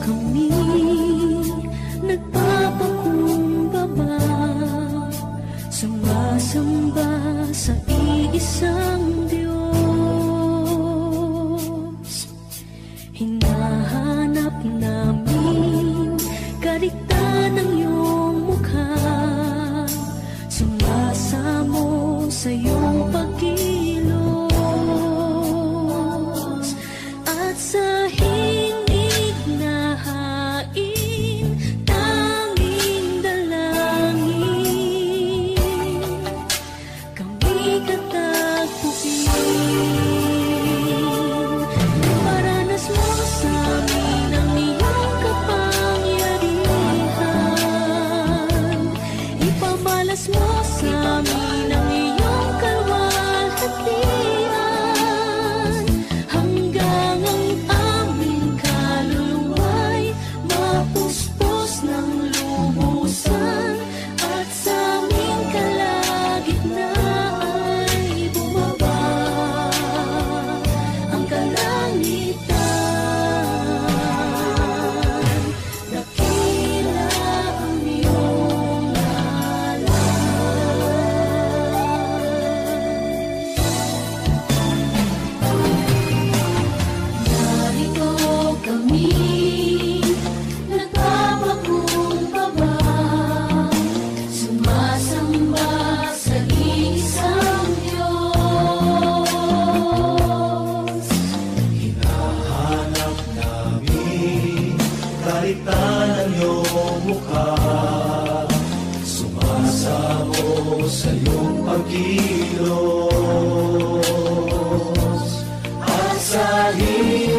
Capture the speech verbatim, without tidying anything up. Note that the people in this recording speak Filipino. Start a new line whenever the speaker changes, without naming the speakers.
kami nagpapakumbaba, sumasamba sa iisang Diyos. Hinahanap namin kariktan ng iyong mukha, sumasamo sa iyong pagkilos, at sa hingig na hain tanging dalangin kami katagpuin. Paranas mo sa amin ang iyong kapangyarihan, ipamalas mo sa amin ang iyong kalwalhatian, hanggang ang aming kaluluwa'y mapuspos ng lubusan, at sa aming kalagitnaan ay bumaba ang kalangitan. Dakila ang iyong narito kami nagpapakumbaba, sumasamba sa isang Diyos.
Hinahanap namin kariktan ng iyong mukha, sumasamo sa iyong pagkilos, at sa